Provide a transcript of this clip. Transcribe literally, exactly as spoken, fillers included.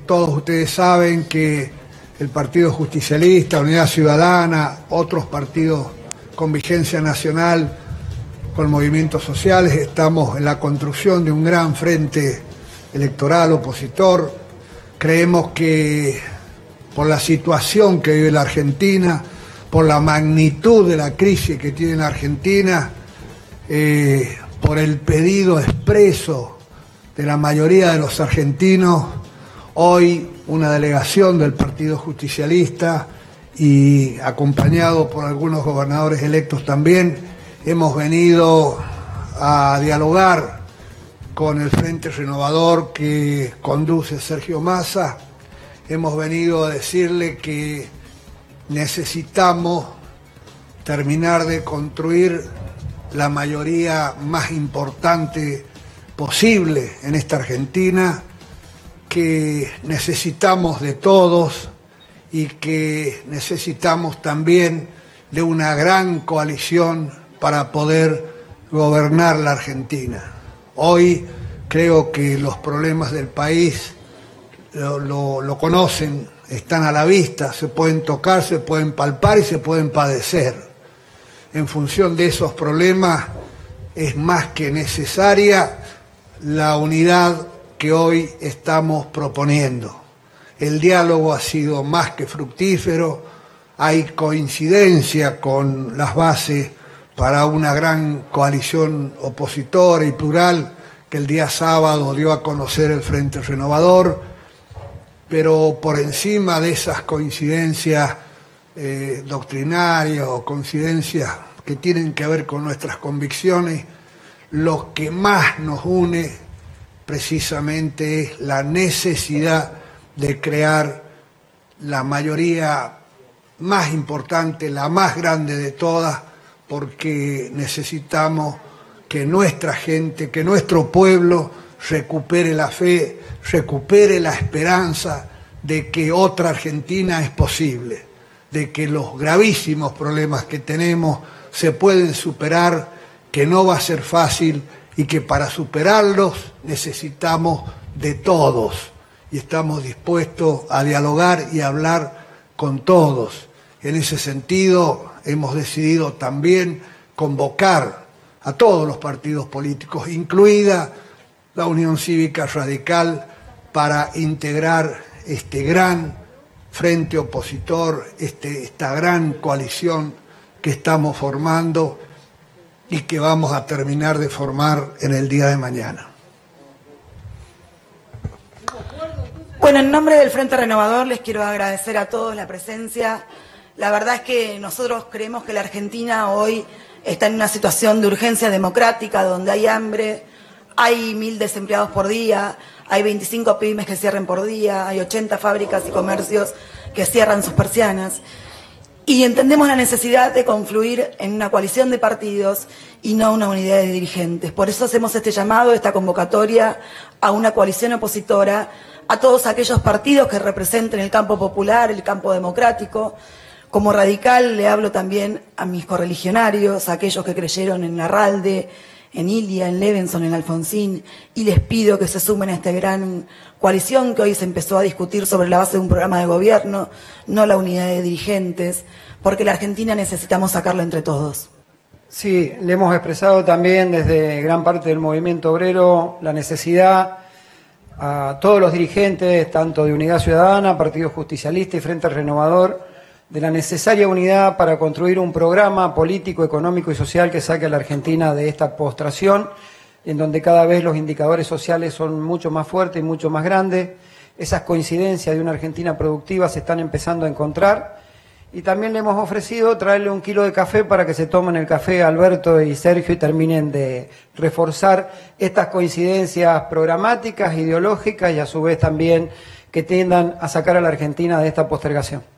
todos ustedes saben que el Partido Justicialista, Unidad Ciudadana, otros partidos con vigencia nacional, con movimientos sociales, estamos en la construcción de un gran frente electoral opositor. Creemos que por la situación que vive la Argentina, por la magnitud de la crisis que tiene la Argentina, eh, por el pedido expreso de la mayoría de los argentinos, hoy una delegación del Partido Justicialista y acompañado por algunos gobernadores electos también, hemos venido a dialogar con el Frente Renovador que conduce Sergio Massa. Hemos venido a decirle que necesitamos terminar de construir la mayoría más importante posible en esta Argentina, que necesitamos de todos y que necesitamos también de una gran coalición para poder gobernar la Argentina. Hoy creo que los problemas del país lo, lo, lo conocen, están a la vista, se pueden tocar, se pueden palpar y se pueden padecer. En función de esos problemas es más que necesaria la unidad que hoy estamos proponiendo. El diálogo ha sido más que fructífero, hay coincidencia con las bases para una gran coalición opositora y plural que el día sábado dio a conocer el Frente Renovador, pero por encima de esas coincidencias eh, doctrinarias o coincidencias que tienen que ver con nuestras convicciones, lo que más nos une precisamente es la necesidad de crear la mayoría más importante, la más grande de todas, porque necesitamos que nuestra gente, que nuestro pueblo recupere la fe, recupere la esperanza de que otra Argentina es posible, de que los gravísimos problemas que tenemos se pueden superar, que no va a ser fácil y que para superarlos necesitamos de todos y estamos dispuestos a dialogar y a hablar con todos. En ese sentido, hemos decidido también convocar a todos los partidos políticos, incluida la Unión Cívica Radical, para integrar este gran frente opositor, este, esta gran coalición que estamos formando y que vamos a terminar de formar en el día de mañana. Bueno, en nombre del Frente Renovador les quiero agradecer a todos la presencia. La verdad es que nosotros creemos que la Argentina hoy está en una situación de urgencia democrática, donde hay hambre, hay mil desempleados por día, hay veinticinco pymes que cierran por día, hay ochenta fábricas y comercios que cierran sus persianas. Y entendemos la necesidad de confluir en una coalición de partidos y no una unidad de dirigentes. Por eso hacemos este llamado, esta convocatoria a una coalición opositora, a todos aquellos partidos que representen el campo popular, el campo democrático. Como radical le hablo también a mis correligionarios, a aquellos que creyeron en Larralde, en Ilia, en Levenson, en Alfonsín, y les pido que se sumen a esta gran coalición que hoy se empezó a discutir sobre la base de un programa de gobierno, no la unidad de dirigentes, porque la Argentina necesitamos sacarla entre todos. Sí, le hemos expresado también desde gran parte del movimiento obrero la necesidad a todos los dirigentes, tanto de Unidad Ciudadana, Partido Justicialista y Frente Renovador, de la necesaria unidad para construir un programa político, económico y social que saque a la Argentina de esta postración, en donde cada vez los indicadores sociales son mucho más fuertes y mucho más grandes. Esas coincidencias de una Argentina productiva se están empezando a encontrar. Y también le hemos ofrecido traerle un kilo de café para que se tomen el café Alberto y Sergio y terminen de reforzar estas coincidencias programáticas, ideológicas y a su vez también que tiendan a sacar a la Argentina de esta postergación.